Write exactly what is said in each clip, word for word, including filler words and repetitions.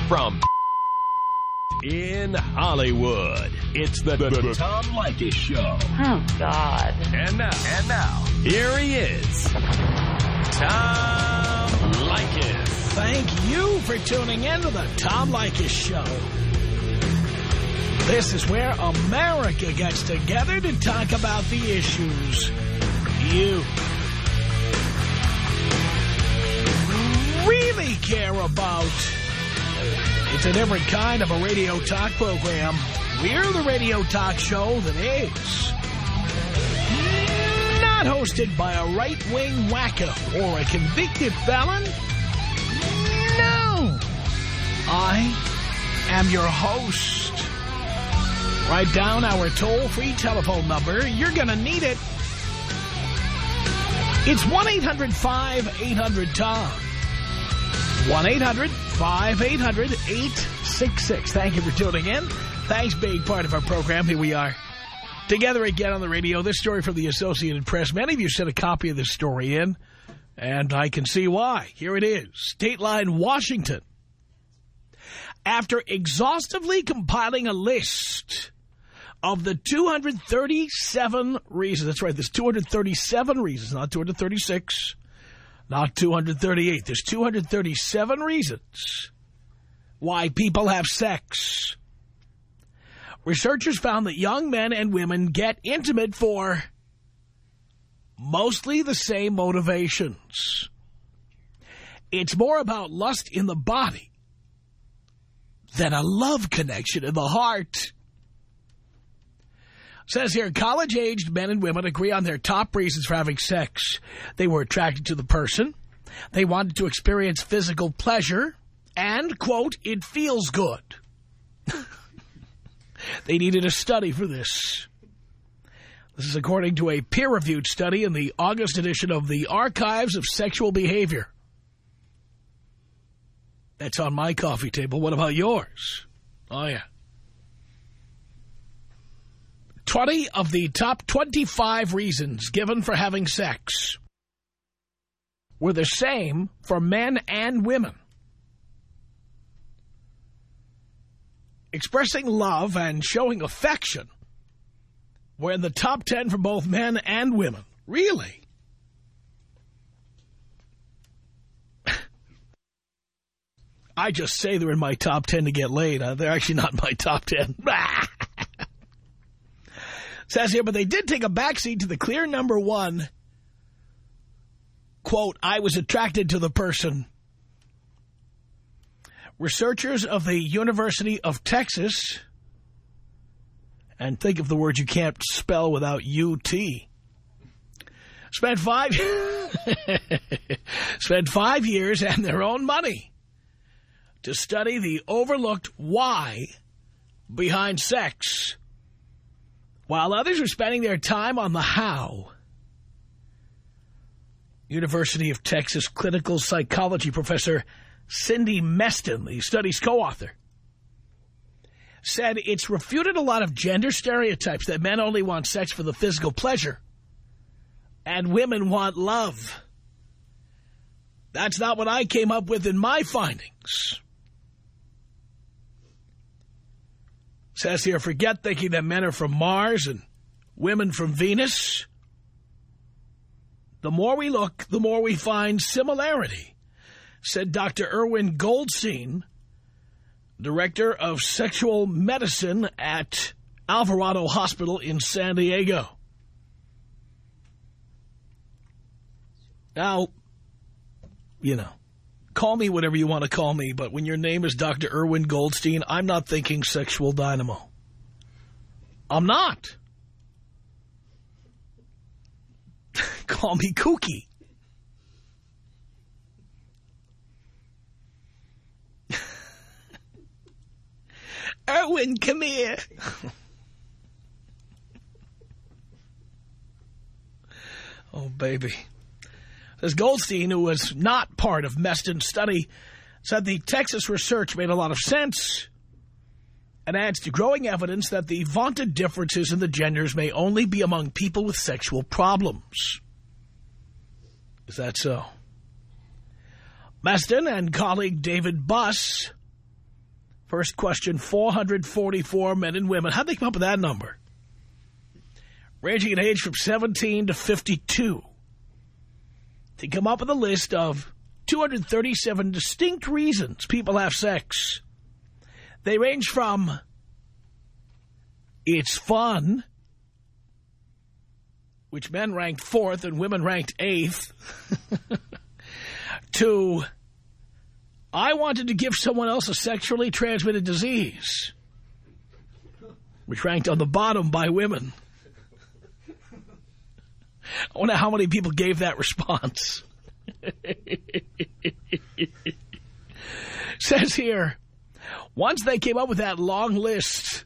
From in Hollywood, it's the, the, the Tom Leykis Show. Oh, God. And now, and now, here he is, Tom Leykis. Thank you for tuning in to the Tom Leykis Show. This is where America gets together to talk about the issues you really care about. It's a different kind of a radio talk program. We're the radio talk show that is not hosted by a right-wing wacko or a convicted felon. No. I am your host. Write down our toll-free telephone number. You're going to need it. It's one eight hundred five eight hundred Tom. one eight hundred five eight hundred eight six six. Thank you for tuning in. Thanks for being part of our program. Here we are together again on the radio. This story from the Associated Press. Many of you sent a copy of this story in, and I can see why. Here it is. State Line, Washington. After exhaustively compiling a list of the two hundred thirty-seven reasons, that's right, there's two hundred thirty-seven reasons, not two hundred thirty-six, not two hundred thirty-eight. There's two hundred thirty-seven reasons why people have sex. Researchers found that young men and women get intimate for mostly the same motivations. It's more about lust in the body than a love connection in the heart. Says here, college-aged men and women agree on their top reasons for having sex. They were attracted to the person. They wanted to experience physical pleasure. And, quote, it feels good. They needed a study for this. This is according to a peer-reviewed study in the August edition of the Archives of Sexual Behavior. That's on my coffee table. What about yours? Oh, yeah. twenty of the top twenty-five reasons given for having sex were the same for men and women. Expressing love and showing affection were in the top ten for both men and women. Really? I just say they're in my top ten to get laid. Uh, they're actually not in my top ten. Says here, but they did take a backseat to the clear number one. Quote, I was attracted to the person. Researchers of the University of Texas, and think of the word you can't spell without U T, spent five, spent five years and their own money to study the overlooked why behind sex, while others were spending their time on the how. University of Texas clinical psychology professor Cindy Meston, the study's co-author, said it's refuted a lot of gender stereotypes that men only want sex for the physical pleasure and women want love. That's not what I came up with in my findings. Says here, forget thinking that men are from Mars and women from Venus. The more we look, the more we find similarity, said Doctor Irwin Goldstein, director of sexual medicine at Alvarado Hospital in San Diego. Now, you know, call me whatever you want to call me, but when your name is Doctor Irwin Goldstein, I'm not thinking sexual dynamo. I'm not. Call me kooky. Irwin, come here. Oh, baby. Says Goldstein, who was not part of Meston's study, said the Texas research made a lot of sense and adds to growing evidence that the vaunted differences in the genders may only be among people with sexual problems. Is that so? Meston and colleague David Buss First question, four hundred forty-four men and women. How'd they come up with that number? Ranging in age from seventeen to fifty-two. They come up with a list of two hundred thirty-seven distinct reasons people have sex. They range from it's fun, which men ranked fourth and women ranked eighth, to I wanted to give someone else a sexually transmitted disease, which ranked on the bottom by women. I wonder how many people gave that response. Says here, once they came up with that long list,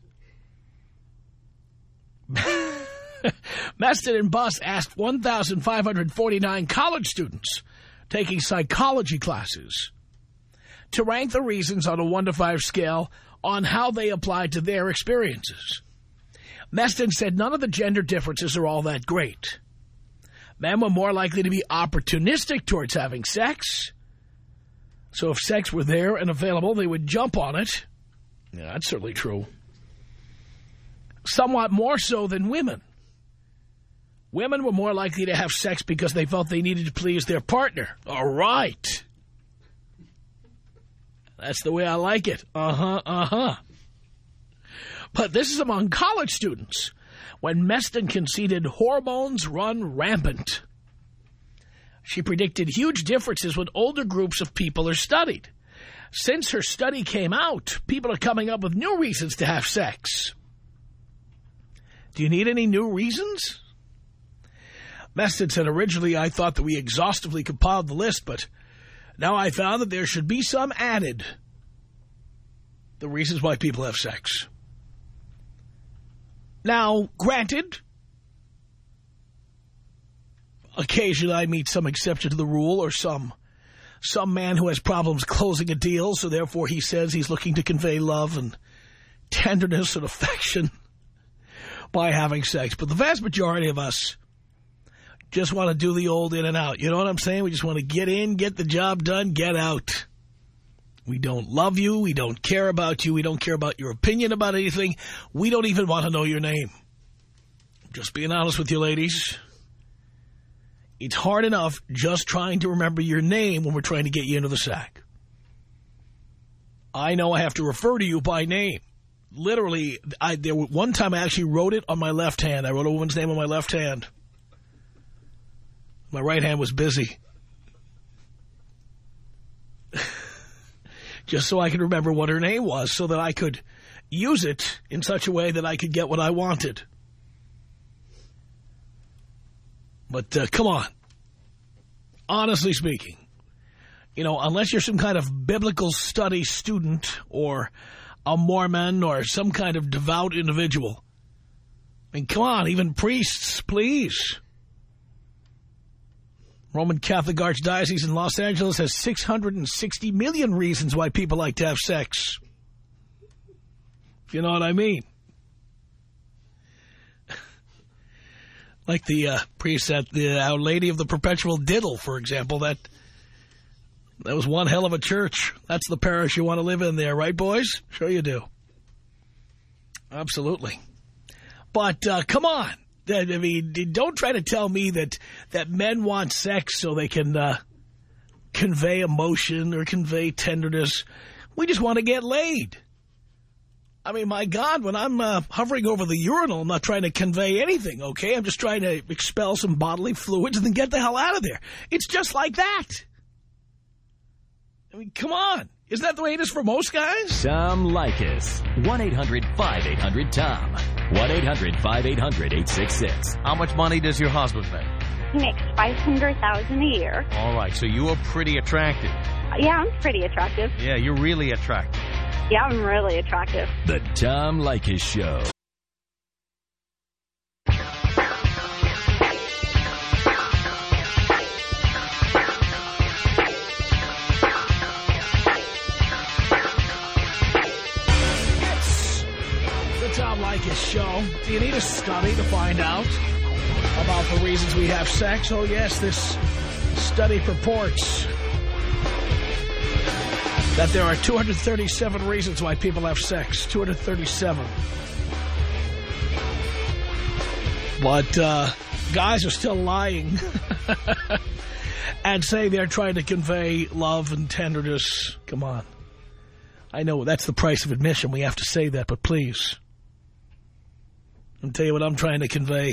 Meston and Buss asked one thousand five hundred forty-nine college students taking psychology classes to rank the reasons on a one to five scale on how they applied to their experiences. Meston said none of the gender differences are all that great. Men were more likely to be opportunistic towards having sex. So if sex were there and available, they would jump on it. Yeah, that's certainly true. Somewhat more so than women. Women were more likely to have sex because they felt they needed to please their partner. All right. That's the way I like it. Uh-huh, uh-huh. But this is among college students, when Meston conceded hormones run rampant. She predicted huge differences when older groups of people are studied. Since her study came out, people are coming up with new reasons to have sex. Do you need any new reasons? Meston said, originally I thought that we exhaustively compiled the list, but now I found that there should be some added. The reasons why people have sex. Now, granted, occasionally I meet some exception to the rule, or some some man who has problems closing a deal, so therefore he says he's looking to convey love and tenderness and affection by having sex. But the vast majority of us just want to do the old in and out. You know what I'm saying? We just want to get in, get the job done, get out. We don't love you. We don't care about you. We don't care about your opinion about anything. We don't even want to know your name. Just being honest with you, ladies. It's hard enough just trying to remember your name when we're trying to get you into the sack. I know I have to refer to you by name. Literally, I, there were, one time I actually wrote it on my left hand. I wrote a woman's name on my left hand. My right hand was busy. Just so I could remember what her name was, so that I could use it in such a way that I could get what I wanted. But uh, come on. Honestly speaking, you know, unless you're some kind of biblical study student or a Mormon or some kind of devout individual, I mean, come on, even priests, please. Roman Catholic Archdiocese in Los Angeles has six hundred sixty million reasons why people like to have sex. If you know what I mean. Like the uh, priest at the Our Lady of the Perpetual Diddle, for example. That, that was one hell of a church. That's the parish you want to live in there, right, boys? Sure you do. Absolutely. But uh, come on. I mean, don't try to tell me that, that men want sex so they can uh, convey emotion or convey tenderness. We just want to get laid. I mean, my God, when I'm uh, hovering over the urinal, I'm not trying to convey anything, okay? I'm just trying to expel some bodily fluids and then get the hell out of there. It's just like that. I mean, come on. Isn't that the way it is for most guys? Tom Leykis. one eight hundred five eight hundred Tom. one eight hundred five eight hundred eight six six. How much money does your husband make? He makes five hundred thousand dollars a year. All right, so you are pretty attractive. Yeah, I'm pretty attractive. Yeah, you're really attractive. Yeah, I'm really attractive. The Tom Leykis Show. Tom Leykis Show. Do you need a study to find out about the reasons we have sex? Oh, yes, this study purports that there are two hundred thirty-seven reasons why people have sex. two hundred thirty-seven. But uh, guys are still lying and say they're trying to convey love and tenderness. Come on. I know that's the price of admission. We have to say that, but please. I'll tell you what I'm trying to convey.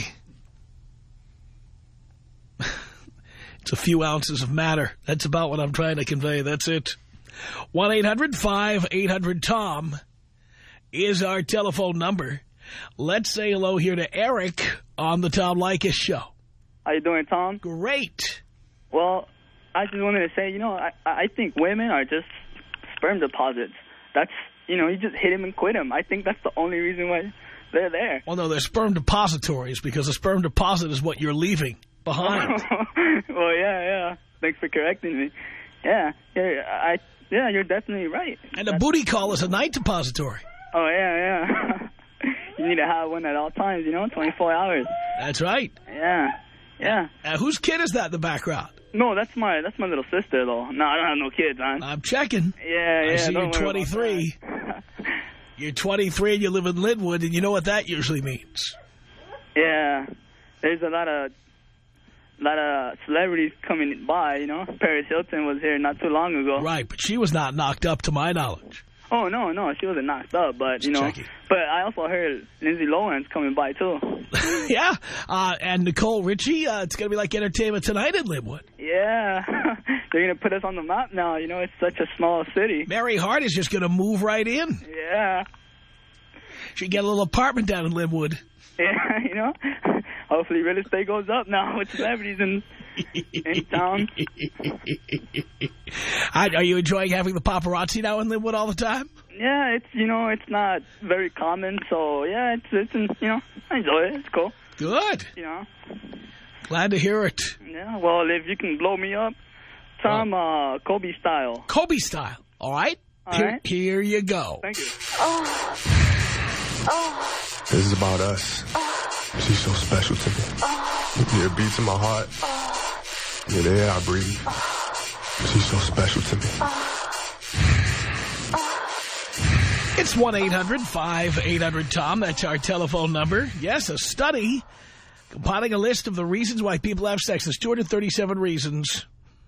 It's a few ounces of matter. That's about what I'm trying to convey. That's it. one eight hundred five eight hundred Tom is our telephone number. Let's say hello here to Eric on the Tom Leykis Show. How you doing, Tom? Great. Well, I just wanted to say, you know, I, I think women are just sperm deposits. That's, you know, you just hit him and quit him. I think that's the only reason why they're there. Well, no, they're sperm depositories because a sperm deposit is what you're leaving behind. Well, yeah, yeah. Thanks for correcting me. Yeah, yeah, I, yeah, you're definitely right. And a booty call is a night depository. Oh, yeah, yeah. You need to have one at all times, you know, twenty-four hours. That's right. Yeah, yeah. Uh, whose kid is that in the background? No, that's my that's my little sister, though. No, I don't have no kids, man. I'm checking. Yeah, yeah. I see you're twenty-three. You're twenty-three and you live in Linwood, and you know what that usually means. Yeah. There's a lot of lot of celebrities coming by, you know. Paris Hilton was here not too long ago. Right, but she was not knocked up to my knowledge. Oh, no, no, she wasn't knocked up, but, you know. Checking. But I also heard Lindsay Lohan's coming by, too. Yeah, uh, and Nicole Richie, uh, it's going to be like Entertainment Tonight in Linwood. Yeah, they're going to put us on the map now, you know, it's such a small city. Mary Hart is just going to move right in. Yeah. She'd get a little apartment down in Linwood. Yeah, you know, hopefully real estate goes up now with celebrities in, in town. Are you enjoying having the paparazzi now in Linwood all the time? Yeah, it's, you know, it's not very common, so, yeah, it's, it's you know, I enjoy it. It's cool. Good. You know. Glad to hear it. Yeah, well, if you can blow me up, Tom, well, uh, Kobe style. Kobe style, all right? All here, right. Here you go. Thank you. Oh. Oh. This is about us. Oh. She's so special to me. Oh. Yeah, it beats in my heart. Oh. Yeah, the air I breathe. Oh. She's so special to me. Oh. It's one eight hundred five eight hundred Tom. That's our telephone number. Yes, a study compiling a list of the reasons why people have sex. There's two hundred thirty-seven reasons.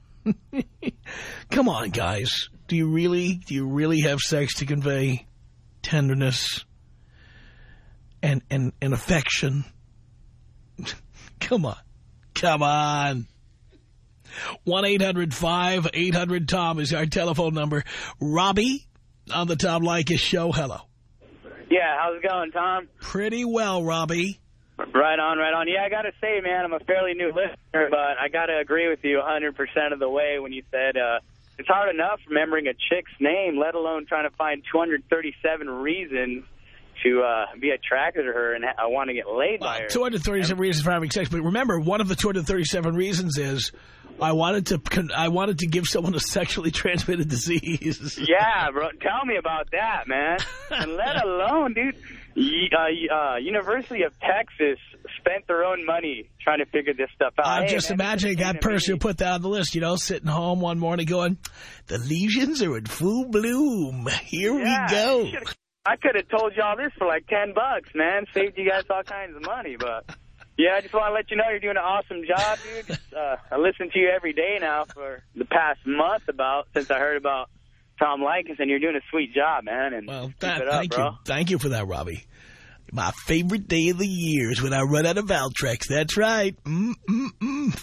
Come on, guys. Do you really, do you really have sex to convey tenderness and, and, and affection? Come on. Come on. one eight hundred five eight hundred Tom is our telephone number. Robbie on the Tom Leykis Show. Hello. Yeah, how's it going, Tom? Pretty well, Robbie. Right on, right on. Yeah, I got to say, man, I'm a fairly new listener, but I got to agree with you one hundred percent of the way when you said uh, it's hard enough remembering a chick's name, let alone trying to find two hundred thirty-seven reasons to uh, be attracted to her and I want to get laid well, by her. two hundred thirty-seven and, reasons for having sex, but remember, one of the two hundred thirty-seven reasons is I wanted to I wanted to give someone a sexually transmitted disease. Yeah, bro. Tell me about that, man. And let alone, dude, uh, uh, University of Texas spent their own money trying to figure this stuff out. I'm hey, just man, imagining that person who put that on the list, you know, sitting home one morning going, the lesions are in full bloom. Here yeah, we go. I could have told you all this for like ten bucks, man. Saved you guys all kinds of money, but... Yeah, I just want to let you know you're doing an awesome job, dude. Just, uh, I listen to you every day now for the past month about, since I heard about Tom Leykis, and you're doing a sweet job, man. And well, keep that, it up, thank bro. you. Thank you for that, Robbie. My favorite day of the year is when I run out of Valtrex. That's right. Mm-mm-mm.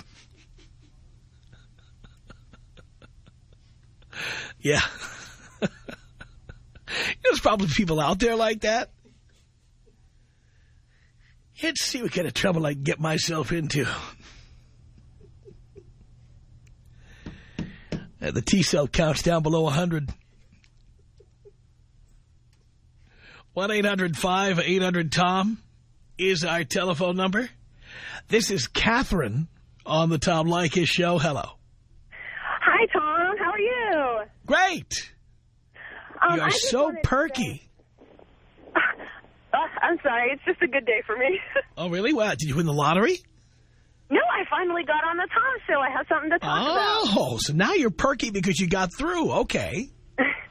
Yeah. There's probably people out there like that. Let's see what kind of trouble I can get myself into. Uh, the T-cell count's down below one hundred. one eight hundred five eight hundred Tom is our telephone number. This is Catherine on the Tom Leykis Show. Hello. Hi, Tom. How are you? Great. Um, You're so perky. Uh, I'm sorry. It's just a good day for me. Oh, really? What? Did you win the lottery? No, I finally got on the Tom Show. I have something to talk oh, about. Oh, so now you're perky because you got through. Okay.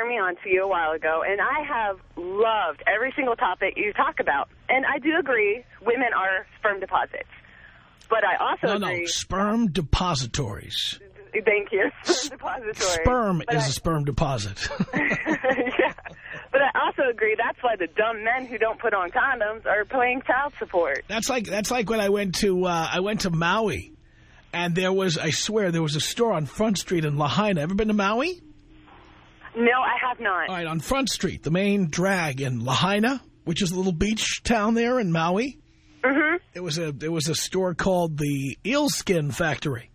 turned me on to you a while ago, and I have loved every single topic you talk about. And I do agree, women are sperm deposits. But I also no, agree... No, sperm depositories. Thank you. Sperm depository. Sperm but is I, a sperm deposit. yeah. But I also agree that's why the dumb men who don't put on condoms are paying child support. That's like that's like when I went to uh, I went to Maui, and there was I swear there was a store on Front Street in Lahaina. Ever been to Maui? No, I have not. All right, on Front Street, the main drag in Lahaina, which is a little beach town there in Maui. Mm-hmm. There was a there was a store called the Eel Skin Factory.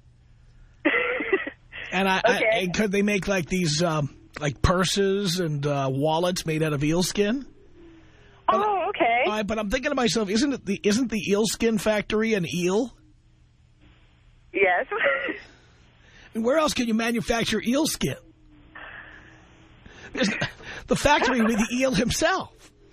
And I, okay. I, could they make like these um, like purses and uh, wallets made out of eel skin? Oh, but, okay. All right, but I'm thinking to myself, isn't it the isn't the Eel Skin Factory an eel? Yes. And where else can you manufacture eel skin? There's the factory with the eel himself.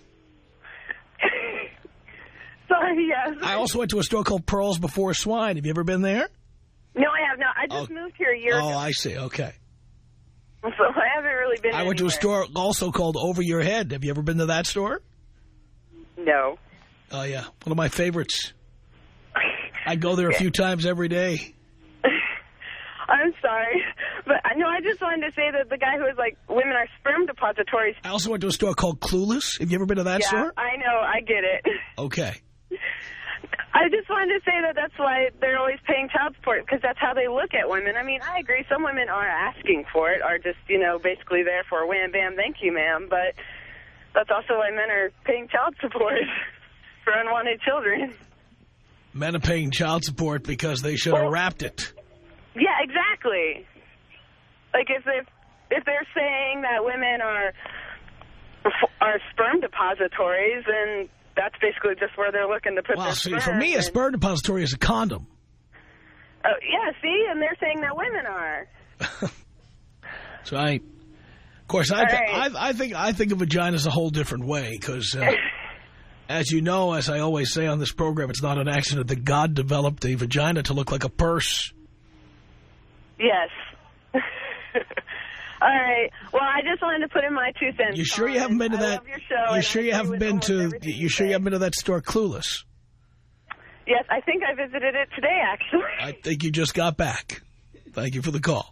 Sorry, yes. I also went to a store called Pearls Before Swine. Have you ever been there? No, I have not. I just oh. moved here a year oh, ago. Oh, I see. Okay. So I haven't really been I went anywhere. to a store also called Over Your Head. Have you ever been to that store? No. Oh, yeah. One of my favorites. I go there a few times every day. I'm sorry. But I know I just wanted to say that the guy who was like, women are sperm depositories. I also went to a store called Clueless. Have you ever been to that yeah, store? I know. I get it. Okay. I just wanted to say that that's why they're always paying child support, because that's how they look at women. I mean, I agree. Some women are asking for it, are just, you know, basically there for wham, bam, thank you, ma'am. But that's also why men are paying child support for unwanted children. Men are paying child support because they should have well, wrapped it. Yeah, exactly. Like if if if they're saying that women are are sperm depositories, and that's basically just where they're looking to put well, their see, sperm. For me, a sperm depository is a condom. Oh, yeah, see? And they're saying that women are. That's right. Of course, I, th right. I, I think I think of vaginas a whole different way, because, uh, as you know, as I always say on this program, it's not an accident that God developed a vagina to look like a purse. Yes. All right. Well, I just wanted to put in my two cents. You sure you haven't been to I that? Love your show, you sure you haven't been to? You sure say. you haven't been to that store, Clueless? Yes, I think I visited it today, actually. I think you just got back. Thank you for the call.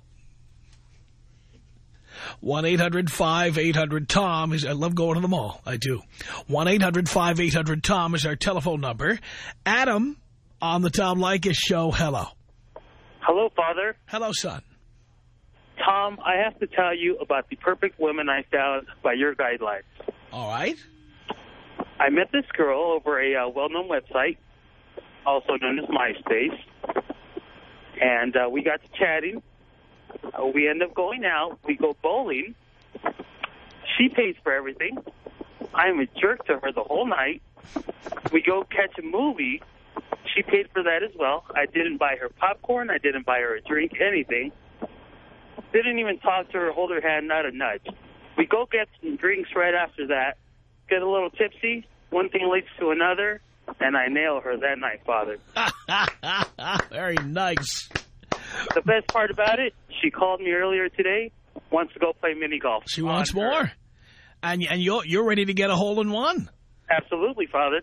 one eight hundred five eight hundred Tom is. I love going to the mall. I do. one eight hundred five eight hundred Tom is our telephone number. Adam on the Tom Leykis show. Hello. Hello, Father. Hello, son. Tom, I have to tell you about the perfect woman I found by your guidelines. All right. I met this girl over a uh, well-known website, also known as MySpace, and uh, we got to chatting. Uh, we end up going out. We go bowling. She pays for everything. I'm a jerk to her the whole night. We go catch a movie. She paid for that as well. I didn't buy her popcorn. I didn't buy her a drink, anything. Didn't even talk to her, hold her hand, not a nudge. We go get some drinks right after that, get a little tipsy. One thing leads to another, and I nail her that night, Father. Very nice. The best part about it, she called me earlier today, wants to go play mini golf. She wants more. And, and you're, you're ready to get a hole in one. Absolutely, Father.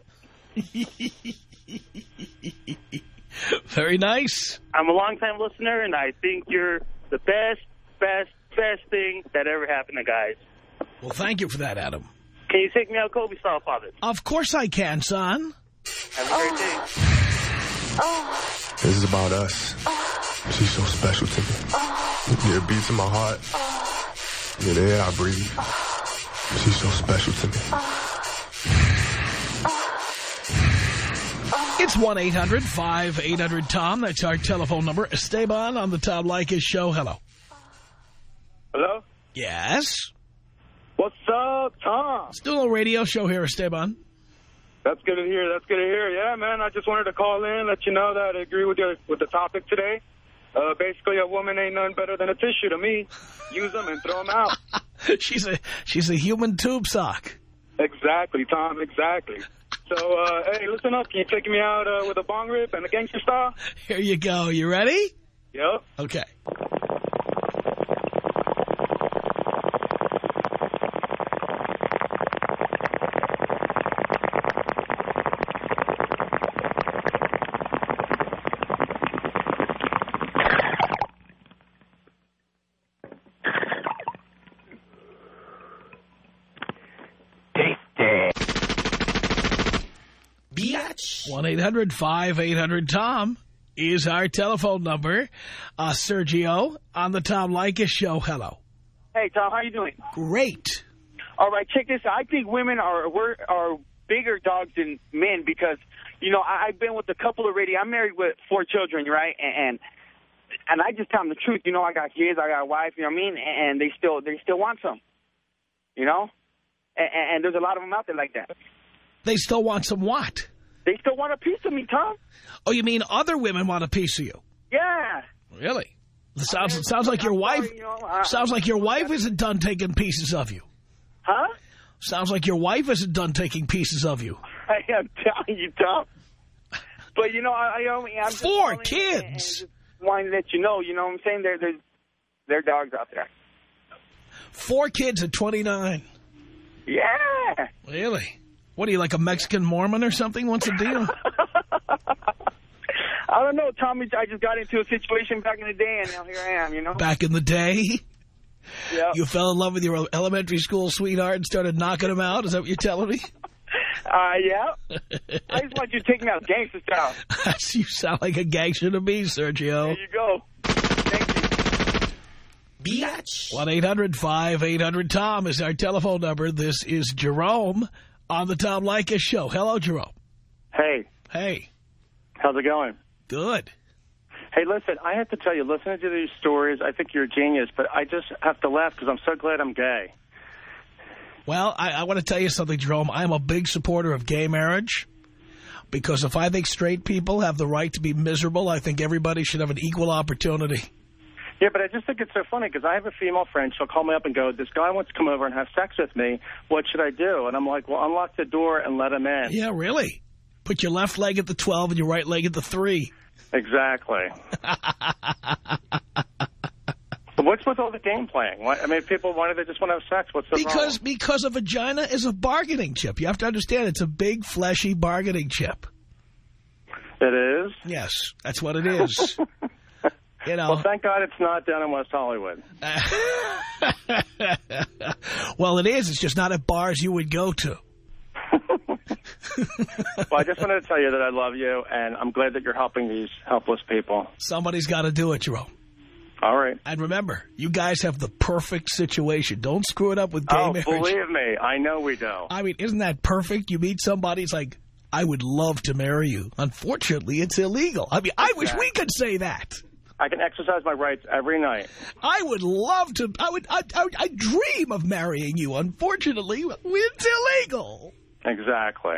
Very nice. I'm a long-time listener, and I think you're the best, best, best thing that ever happened to guys. Well, thank you for that, Adam. Can you take me out Kobe style, Father? Of course I can, son. Have a great day. Oh. This is about us. Oh. She's so special to me. Oh. Yeah, it beats in my heart. Oh. Yeah, the air I breathe. Oh. She's so special to me. Oh. It's one eight hundred five eight hundred Tom. That's our telephone number. Esteban on the Tom Leykis show. Hello. Hello? Yes? What's up, Tom? Let's do a little radio show here, Esteban. That's good to hear. That's good to hear. Yeah, man, I just wanted to call in, let you know that I agree with you with the topic today. Uh, basically, a woman ain't none better than a tissue to me. Use them and throw them out. she's a she's a human tube sock. Exactly, Tom, exactly. So, uh, hey, listen up. Can you take me out uh, with a bong rip and a gangster style? Here you go. You ready? Yep. Okay. eight hundred five eight hundred Tom is our telephone number. Uh, Sergio on the Tom Leykis Show. Hello. Hey, Tom, how you doing? Great. All right, check this out. I think women are we're, are bigger dogs than men because, you know, I, I've been with a couple already. I'm married with four children, right? And and I just tell them the truth. You know, I got kids, I got a wife, you know what I mean? And they still they still want some, you know? And, and there's a lot of them out there like that. They still want some what? They still want a piece of me, Tom. Oh, you mean other women want a piece of you? Yeah. Really? It sounds, it sounds like your wife, you know, uh, sounds like your wife isn't done taking pieces of you. Huh? Sounds like your wife isn't done taking pieces of you. I am telling you, Tom. But, you know, I, I only... I'm Four just kids. And just wanting to let you know, you know what I'm saying? There, there's, there are dogs out there. Four kids at twenty-nine. Yeah. Really? What are you, like a Mexican Mormon or something? What's the deal? I don't know, Tommy. I just got into a situation back in the day, and now here I am, you know? Back in the day? Yeah. You fell in love with your elementary school sweetheart and started knocking them out? Is that what you're telling me? Uh, yeah. I just want you to take me out gangster style. You sound like a gangster to me, Sergio. There you go. Thank you. Biatch. one eight hundred five eight hundred Tom is our telephone number. This is Jerome on the Tom Leykis Show. Hello, Jerome. Hey. Hey. How's it going? Good. Hey, listen, I have to tell you, listening to these stories, I think you're a genius, but I just have to laugh because I'm so glad I'm gay. Well, I, I want to tell you something, Jerome. I'm a big supporter of gay marriage because if I think straight people have the right to be miserable, I think everybody should have an equal opportunity. Yeah, but I just think it's so funny because I have a female friend. She'll call me up and go, this guy wants to come over and have sex with me. What should I do? And I'm like, well, unlock the door and let him in. Yeah, really? Put your left leg at the twelve and your right leg at the three. Exactly. What's with all the game playing? Why, I mean, people, why do they just want to have sex? What's the because, problem? Because a vagina is a bargaining chip. You have to understand it's a big, fleshy bargaining chip. It is? Yes, that's what it is. You know. Well, thank God it's not down in West Hollywood. Well, it is. It's just not at bars you would go to. Well, I just wanted to tell you that I love you, and I'm glad that you're helping these helpless people. Somebody's got to do it, Jerome. All right. And remember, you guys have the perfect situation. Don't screw it up with gay oh, marriage. Believe me, I know we do. I mean, isn't that perfect? You meet somebody, it's like, I would love to marry you. Unfortunately, it's illegal. I mean, I wish we could say that. I can exercise my rights every night. I would love to. I would. I, I, I dream of marrying you. Unfortunately, it's illegal. Exactly.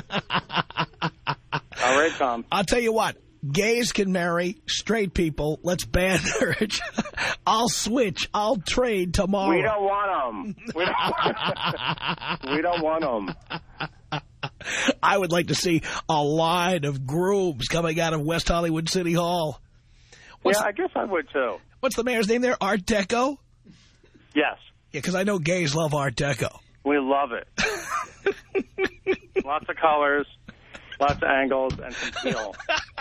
All right, Tom. I'll tell you what. Gays can marry straight people. Let's ban marriage. I'll switch. I'll trade tomorrow. We don't want them. We don't, we don't want them. I would like to see a line of grooms coming out of West Hollywood City Hall. What's yeah, I guess I would, too. What's the mayor's name there? Art Deco? Yes. Yeah, because I know gays love Art Deco. We love it. Lots of colors, lots of angles, and some steel.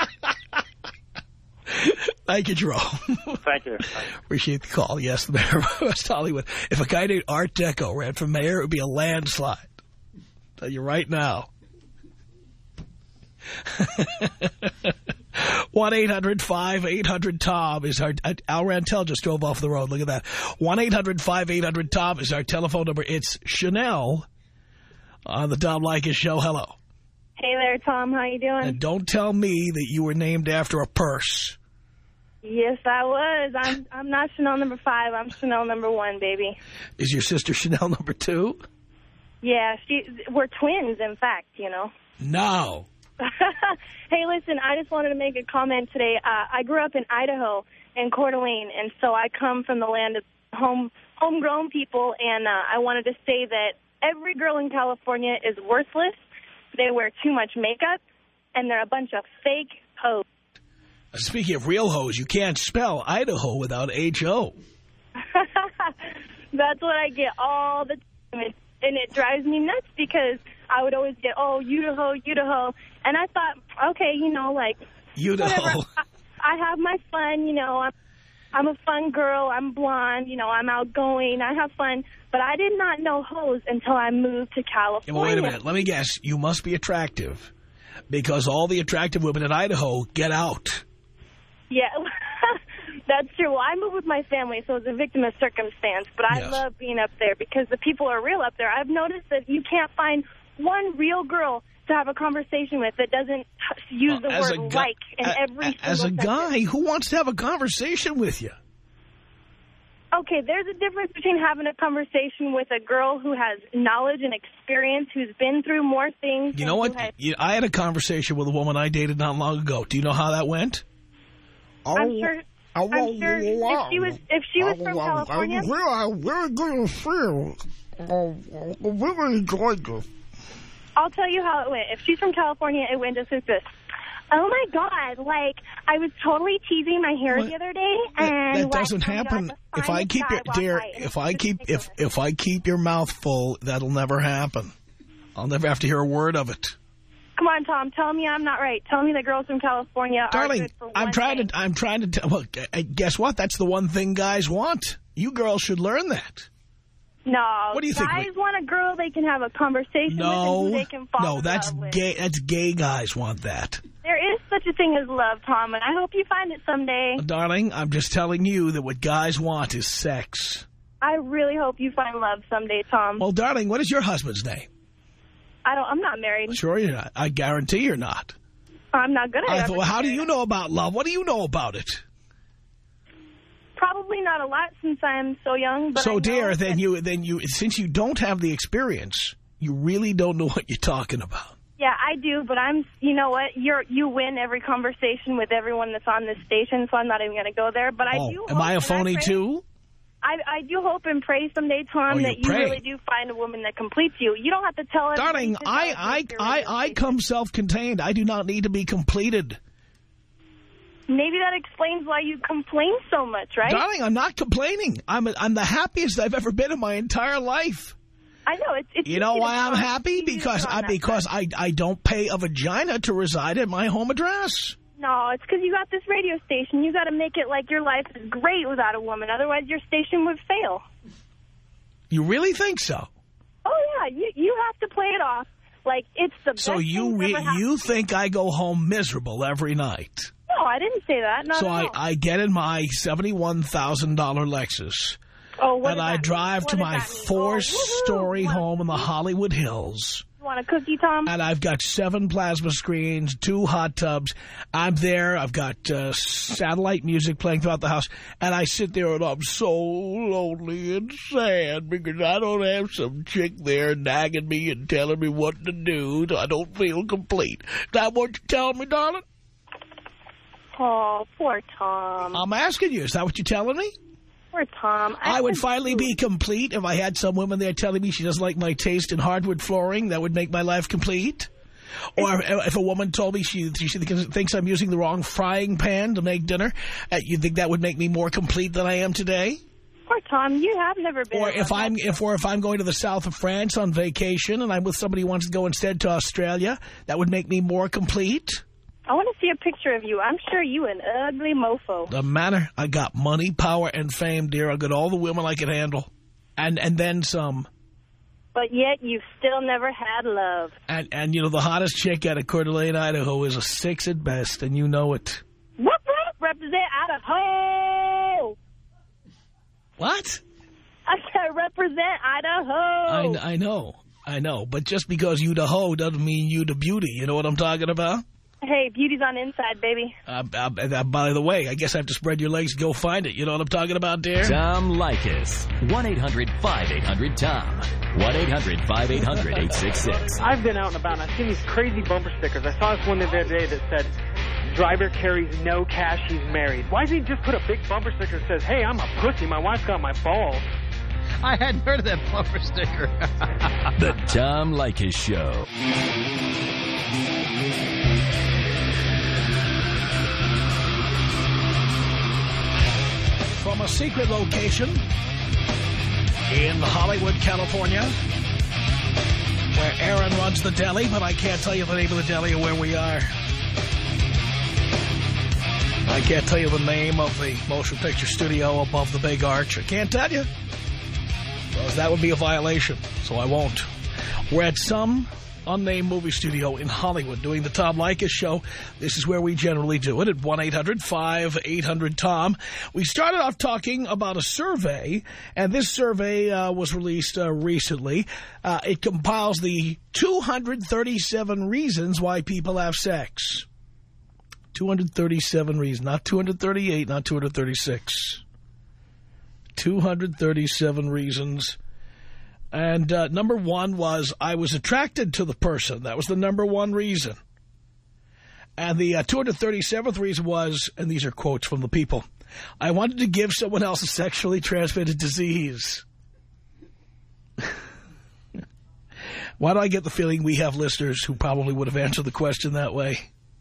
Thank you, Jerome. Thank you. Appreciate the call. Yes, the mayor of West Hollywood. If a guy named Art Deco ran for mayor, it would be a landslide. I'll tell you right now. one eight hundred five eight hundred Tom is our... Al Rantel just drove off the road. Look at that. one eight hundred five eight hundred Tom is our telephone number. It's Chanel on the Tom Leykis Show. Hello. Hey there, Tom. How you doing? And don't tell me that you were named after a purse. Yes, I was. I'm I'm not Chanel number five. I'm Chanel number one, baby. Is your sister Chanel number two? Yeah, she. We're twins, in fact, you know. No. Hey, listen, I just wanted to make a comment today. Uh, I grew up in Idaho, in Coeur d'Alene, and so I come from the land of home homegrown people, and uh, I wanted to say that every girl in California is worthless. They wear too much makeup, and they're a bunch of fake hoes. Speaking of real hoes, you can't spell Idaho without H O. That's what I get all the time, and it drives me nuts because I would always get, oh, Idaho, Idaho, and I thought, okay, you know, like, Idaho. I, I have my fun, you know, I'm, I'm a fun girl, I'm blonde, you know, I'm outgoing, I have fun, but I did not know hoes until I moved to California. Yeah, well, wait a minute, let me guess, you must be attractive. because all the attractive women in Idaho get out. Yeah, that's true. Well, I moved with my family, so it's a victim of circumstance. But I Yes. love being up there because the people are real up there. I've noticed that you can't find one real girl to have a conversation with that doesn't use the As a word gu- like in a- every a- As a single guy, sentence. who wants to have a conversation with you? Okay, there's a difference between having a conversation with a girl who has knowledge and experience, who's been through more things. You know and what? who has- You- I had a conversation with a woman I dated not long ago. Do you know how that went? I'm sure. I'm sure if she was if she was from California. I really good feel. Oh, really enjoyed this. I'll tell you how it went. If she's from California, it went just like this. Oh, my God. Like, I was totally teasing my hair the other day. and That like, doesn't oh my God, happen. the If I finest keep guy your walked dear, by, and if it I was keep if if I keep your mouth full, that'll never happen. I'll never have to hear a word of it. Come on, Tom. Tell me I'm not right. Tell me the girls from California are Darling, good for one I'm trying thing. to I'm trying to tell look, uh, guess what? That's the one thing guys want. You girls should learn that. No. What do you think, Guys Rick? want a girl they can have a conversation with and No. who they can fall No, in that's love with. gay that's gay guys want that. There is such a thing as love, Tom, and I hope you find it someday. Darling, I'm just telling you that what guys want is sex. I really hope you find love someday, Tom. Well, darling, what is your husband's name? I don't. I'm not married. Sure you're not. I guarantee you're not. I'm not good at I it. thought, well, how do you know about love? What do you know about it? Probably not a lot since I'm so young. But I So, know dear, that- then you, then you, since you don't have the experience, you really don't know what you're talking about. Yeah, I do, but I'm. You know what? You're you win every conversation with everyone that's on this station, so I'm not even going to go there. But I Oh, do. am hope, I a and phony pray- too? I, I do hope and pray someday, Tom, Oh, you that you pray. really do find a woman that completes you. You don't have to tell everybody. Darling, to I, tell I, your I, radio I station. come self-contained. I do not need to be completed. Maybe that explains why you complain so much, right? Darling, I'm not complaining. I'm, I'm the happiest I've ever been in my entire life. I know it's. it's You know easy to why I'm talk- happy? easy to Because talk I that because way. I I don't pay a vagina to reside at my home address. No, it's because you got this radio station. You got to make it like your life is great without a woman. Otherwise, your station would fail. You really think so? Oh yeah, you you have to play it off like it's the best So you thing re ever happened. you think I go home miserable every night? No, I didn't say that. Not So at I all. I get in my seventy-one thousand dollar Lexus. Oh, what and does I that mean? drive What to does my that mean? four-story Oh, woohoo. home in the Hollywood Hills. You want a cookie, Tom? And I've got seven plasma screens, two hot tubs. I'm there. I've got uh, satellite music playing throughout the house. And I sit there and I'm so lonely and sad because I don't have some chick there nagging me and telling me what to do. I don't feel complete. Is that what you're telling me, darling? Oh, poor Tom. I'm asking you. Is that what you're telling me? Poor Tom. I would finally be complete if I had some woman there telling me she doesn't like my taste in hardwood flooring. That would make my life complete. Or if, if a woman told me she, she thinks I'm using the wrong frying pan to make dinner, uh, you think that would make me more complete than I am today? Poor Tom, you have never been. Or around if I'm that. if or if I'm going to the south of France on vacation and I'm with somebody who wants to go instead to Australia, that would make me more complete. I want to see a picture of you. I'm sure you an ugly mofo. Doesn't matter. I got money, power, and fame, dear. I got all the women I can handle. And and then some. But yet you've still never had love. And, and you know, the hottest chick out of Coeur d'Alene, Idaho is a six at best, and you know it. Whoop, whoop, represent Idaho. What? I said represent Idaho. I, I know. I know. But just because you the hoe doesn't mean you the beauty. You know what I'm talking about? Hey, beauty's on the inside, baby. Uh, uh, uh, by the way, I guess I have to spread your legs and go find it. You know what I'm talking about, dear? Tom Leykis. one eight hundred five eight hundred Tom. one eight hundred five eight hundred eight six six. I've been out and about, and I've seen these crazy bumper stickers. I saw this one the other day that said, driver carries no cash, he's married. Why doesn't he just put a big bumper sticker that says, hey, I'm a pussy, my wife's got my balls? I hadn't heard of that bumper sticker. The Tom Leykis Show. From a secret location in Hollywood, California, where Aaron runs the deli, but I can't tell you the name of the deli or where we are. I can't tell you the name of the motion picture studio above the big arch. I can't tell you, because that would be a violation, so I won't. We're at some unnamed movie studio in Hollywood doing the Tom Leykis Show. This is where we generally do it at one eight hundred five eight hundred Tom. We started off talking about a survey, and this survey uh, was released uh, recently. Uh, it compiles the two hundred thirty-seven reasons why people have sex. two hundred thirty-seven reasons, not two hundred thirty-eight, not two hundred thirty-six. two hundred thirty-seven reasons. And uh, number one was, I was attracted to the person. That was the number one reason. And the uh, two hundred thirty-seventh reason was, and these are quotes from the people, I wanted to give someone else a sexually transmitted disease. Why do I get the feeling we have listeners who probably would have answered the question that way?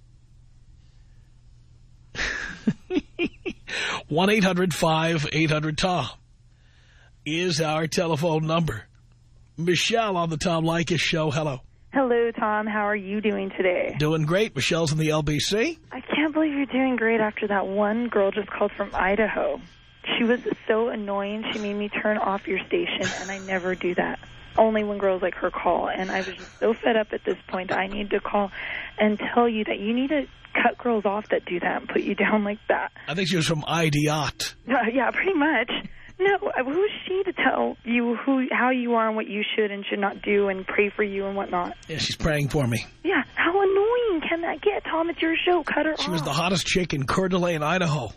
one eight hundred five eight hundred Tom is our telephone number. Michelle on the Tom Leykis Show. Hello. Hello, Tom. How are you doing today? Doing great. Michelle's in the L B C. I can't believe you're doing great after that one girl just called from Idaho. She was so annoying. She made me turn off your station, and I never do that. Only when girls like her call. And I was just so fed up at this point. I need to call and tell you that you need to cut girls off that do that and put you down like that. I think she was from Idiot. Uh, yeah, pretty much. No, who is she to tell you who, how you are and what you should and should not do and pray for you and whatnot? Yeah, she's praying for me. Yeah, how annoying can that get, Tom? It's your show. Cut her off. She was the hottest chick in Coeur d'Alene, Idaho.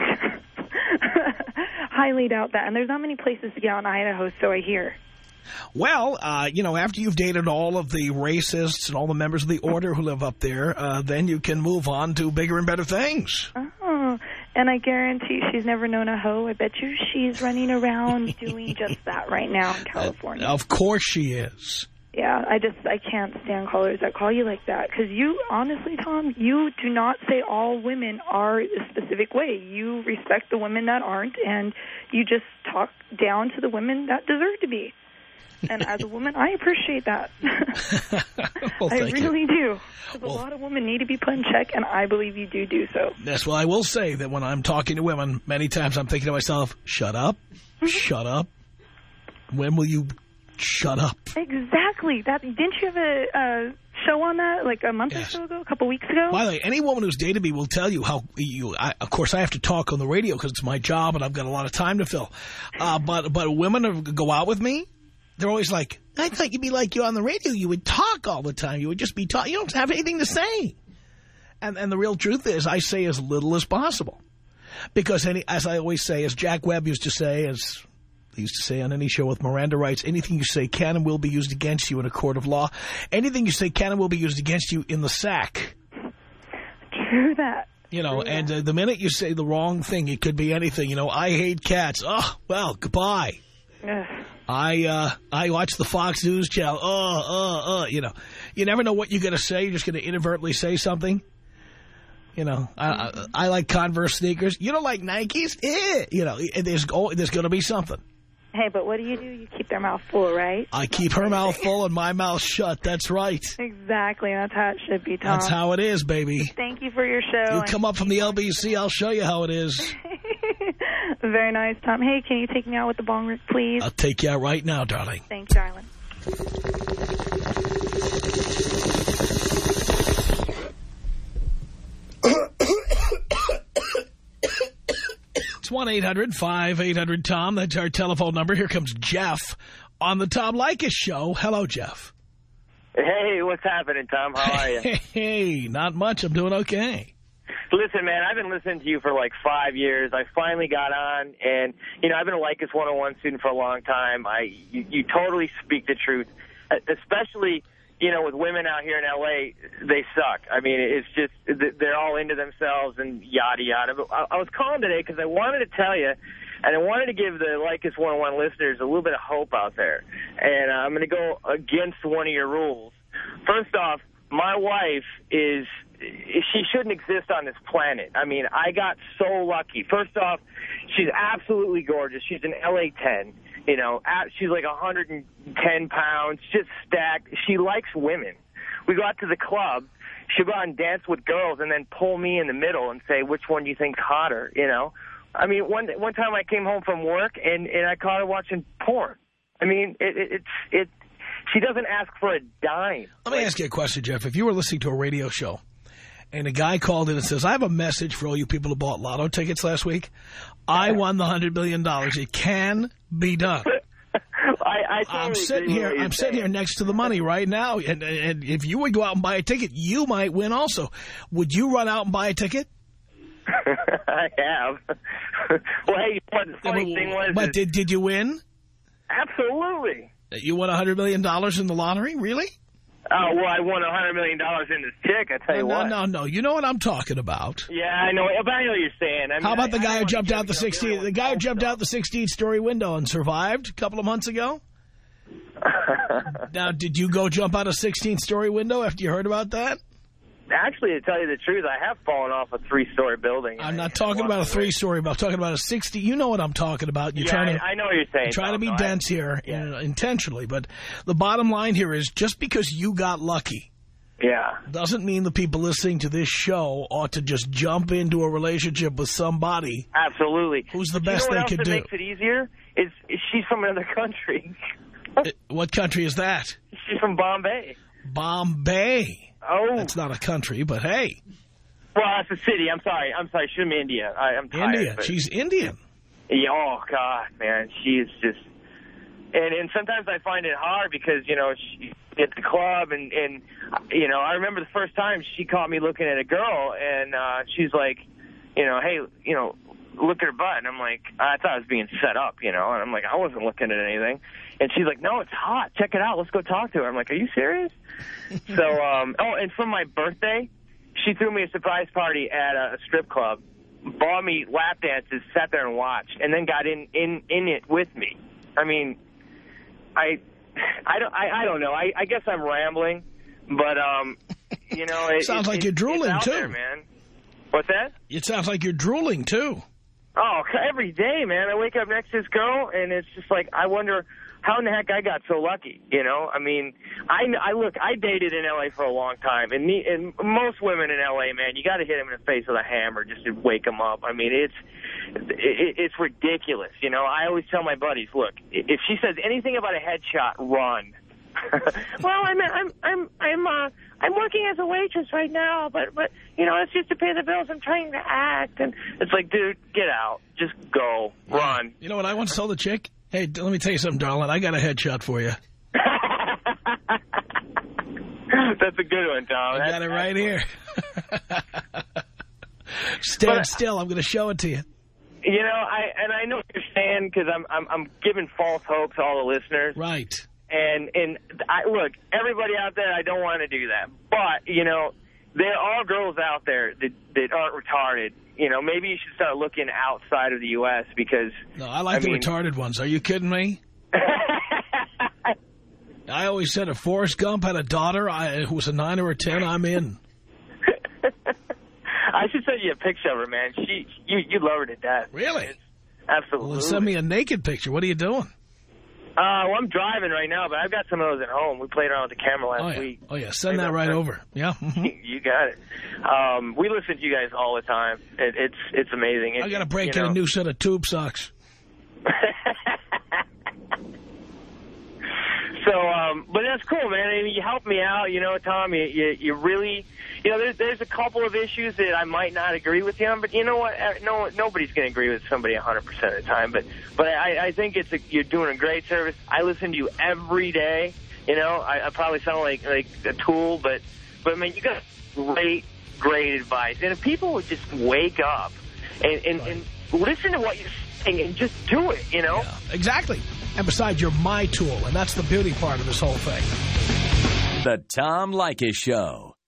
Highly doubt that. And there's not many places to get out in Idaho, so I hear. Well, uh, you know, after you've dated all of the racists and all the members of the order who live up there, uh, then you can move on to bigger and better things. Oh, and I guarantee she's never known a hoe. I bet you she's running around doing just that right now in California. Uh, of course she is. Yeah, I just, I can't stand callers that call you like that. Because you, honestly, Tom, you do not say all women are a specific way. You respect the women that aren't, and you just talk down to the women that deserve to be. And as a woman, I appreciate that. Well, I really you. do. Because Well, a lot of women need to be put in check, and I believe you do do so. Yes, well, I will say that when I'm talking to women, many times I'm thinking to myself, shut up, shut up. When will you shut up? Exactly. That didn't you have a, a show on that like a month Yes. or so ago, a couple weeks ago? By the way, any woman who's dated me will tell you how you. I, of course, I have to talk on the radio because it's my job and I've got a lot of time to fill. Uh, but but women who go out with me, they're always like, I thought you'd be like you on the radio. You would talk all the time. You would just be talking. You don't have anything to say. And and the real truth is, I say as little as possible, because any, as I always say, as Jack Webb used to say, as he used to say on any show with Miranda rights, anything you say can and will be used against you in a court of law. Anything you say can and will be used against you in the sack. True that. You know, True and that. uh, the minute you say the wrong thing, it could be anything. You know, I hate cats. Oh, well, goodbye. Ugh. I uh, I watch the Fox News channel. Oh, oh, oh. You know, you never know what you're going to say. You're just going to inadvertently say something. You know, I, I, I like Converse sneakers. You don't like Nikes? Eh. You know, there's, oh, there's going to be something. Hey, but what do you do? You keep their mouth full, right? I keep her mouth full and my mouth shut. That's right. Exactly. That's how it should be, Tom. That's how it is, baby. Thank you for your show. You come up from the L B C, I'll show you how it is. Very nice, Tom. Hey, can you take me out with the bong rip, please? I'll take you out right now, darling. Thank you, darling. It's one eight hundred five eight hundred Tom. That's our telephone number. Here comes Jeff on the Tom Leykis Show. Hello, Jeff. Hey, what's happening, Tom? How are you? Hey, not much. I'm doing okay. Listen, man, I've been listening to you for like five years. I finally got on, and, you know, I've been a Leykis one oh one student for a long time. I, you, you totally speak the truth, especially, you know, with women out here in L A, they suck. I mean, it's just, they're all into themselves and yada, yada. But I, I was calling today because I wanted to tell you, and I wanted to give the Leykis one oh one listeners a little bit of hope out there. And uh, I'm going to go against one of your rules. First off, my wife is, she shouldn't exist on this planet. I mean, I got so lucky. First off, she's absolutely gorgeous. She's an L A ten. You know, she's like one hundred ten pounds, just stacked. She likes women. We go out to the club. She'll go out and dance with girls and then pull me in the middle and say, which one do you think's hotter, you know? I mean, one one time I came home from work and, and I caught her watching porn. I mean, it, it, it's... it. she doesn't ask for a dime. Let me ask you a question, Jeff. If you were listening to a radio show and a guy called in and says, I have a message for all you people who bought lotto tickets last week. I won the one hundred million dollars. It can be done. I, I totally I'm sitting agree with here. what you're I'm sitting saying. here next to the money right now, and, and if you would go out and buy a ticket, you might win also. Would you run out and buy a ticket? I have. Well, hey, what the funny Yeah, but, thing was... But is, did, did you win? Absolutely. You won one hundred million dollars in the lottery? Really? Oh, well, I won one hundred million dollars in this chick, I tell you no, what. No, no, no. You know what I'm talking about. Yeah, I know. But I know what you're saying. I mean, How about the I, guy I who jumped to out the sixteen? The guy who jumped out the sixteen-story window and survived a couple of months ago. Now, did you go jump out a sixteen-story window after you heard about that? Actually, to tell you the truth, I have fallen off a three-story building. I'm not talking about a three-story, but I'm talking about a sixty. You know what I'm talking about. You're yeah, trying to, I, I know what you're saying. You're trying no, to be no, dense I, here yeah. you know, intentionally, but the bottom line here is just because you got lucky yeah. doesn't mean the people listening to this show ought to just jump into a relationship with somebody. Absolutely. Who's the You best know they what could else do? that makes it easier? Is, is she's from another country. It, what country is that? She's from Bombay. Bombay. Oh. That's not a country, but hey. Well, that's a city. I'm sorry. I'm sorry. She's from India. I, I'm tired. India. But, She's Indian. yeah, oh, God, man. She's just... And and sometimes I find it hard because, you know, she, at the club and, and, you know, I remember the first time she caught me looking at a girl and uh, she's like, you know, hey, you know, look at her butt. And I'm like, I thought I was being set up, you know. And I'm like, I wasn't looking at anything. And she's like, no, it's hot. Check it out. Let's go talk to her. I'm like, are you serious? so, um, oh, and for my birthday, she threw me a surprise party at a strip club, bought me lap dances, sat there and watched, and then got in, in, in it with me. I mean... I, I don't, I, I don't know. I, I guess I'm rambling, but um, you know, it sounds it, like it, you're drooling it's out too, there, man. What's that? It sounds like you're drooling too. Oh, every day, man. I wake up next to this girl, and it's just like I wonder how in the heck I got so lucky. You know, I mean, I, I look, I dated in L A for a long time, and me, and most women in L A, man, you got to hit them in the face with a hammer just to wake them up. I mean, it's. It, it's ridiculous, you know. I always tell my buddies, look, if she says anything about a headshot, run. well, I'm I'm I'm I'm uh, I'm working as a waitress right now, but but you know, it's just to pay the bills. I'm trying to act, and it's like, dude, get out, just go, run. You know what I once told the chick? Hey, let me tell you something, darling. I got a headshot for you. That's a good one, Tom. I That's, got it right here. Stand but, still. I'm going to show it to you. You know, I and I know what you're saying because I'm I'm I'm giving false hope to all the listeners. Right. And and I look, everybody out there, I don't want to do that, but you know, there are girls out there that that aren't retarded. You know, maybe you should start looking outside of the U S because no, I like I the mean, retarded ones. Are you kidding me? I always said if Forrest Gump had a daughter I, who was a nine or a ten, I'm in. I should send you a picture of her, man. She, you, you love her to death. Really? It's absolutely. Well, send me a naked picture. What are you doing? Uh, well, I'm driving right now, but I've got some of those at home. We played around with the camera last oh, yeah. week. Oh, yeah. Send that right over. Yeah. Mm-hmm. You got it. Um, we listen to you guys all the time. It, it's it's amazing. It, I got to break you in know. a new set of tube socks. So, um, but that's cool, man. I mean, you helped me out, you know, Tom. You, you, you really, you know, there's, there's a couple of issues that I might not agree with you on, but you know what? No, nobody's going to agree with somebody one hundred percent of the time. But, but I, I think it's a, you're doing a great service. I listen to you every day. You know, I, I probably sound like like a tool, but, but I mean, you got great, great advice. And if people would just wake up and, and, and listen to what you're saying and just do it, you know? Yeah, exactly. And besides, you're my tool, and that's the beauty part of this whole thing. The Tom Leykis Show.